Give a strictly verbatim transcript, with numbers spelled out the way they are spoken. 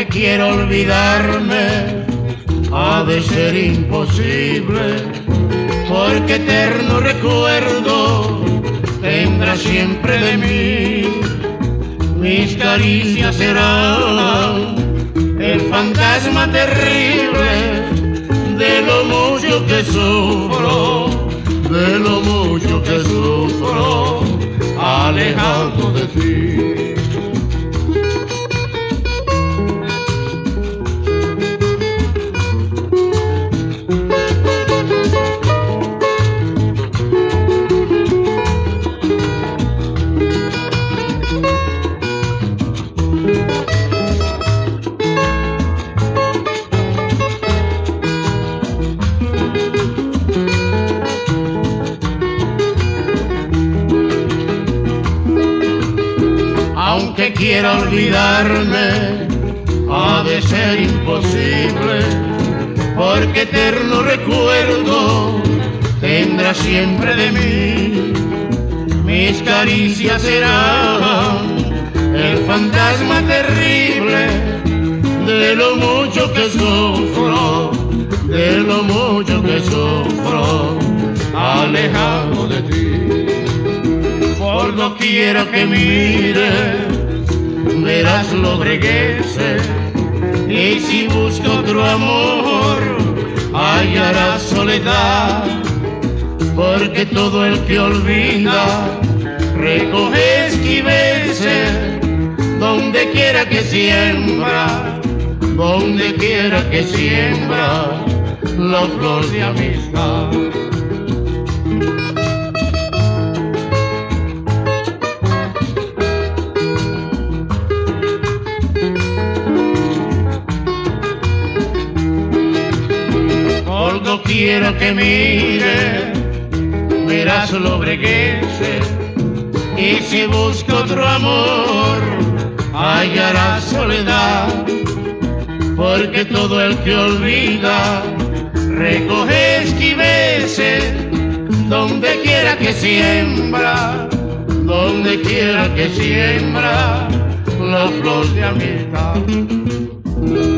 quiero olvidarme, ha de ser imposible, porque eterno recuerdo tendrá siempre de mí. Mis caricias serán el fantasma terrible de lo mucho que sufro, de lo mucho que sufro, alejado de ti. Aunque quiera olvidarme, ha de ser imposible, porque eterno recuerdo tendrá siempre de mí. Mis caricias serán el fantasma terrible de lo mucho que sufro, de lo mucho que sufro, alejado de ti. Por doquiera que mire, verás lobregueces, y si busco otro amor, hallarás soledad, porque todo el que olvida recoge esquiveces, donde quiera que siembra, donde quiera que siembra la flor de amistad. Por doquiera que mire, verás lobregueces, y si busco otro amor, hallarás soledad, porque todo el que olvida recoge esquiveces, donde quiera que siembra, donde quiera que siembra la flor de amistad.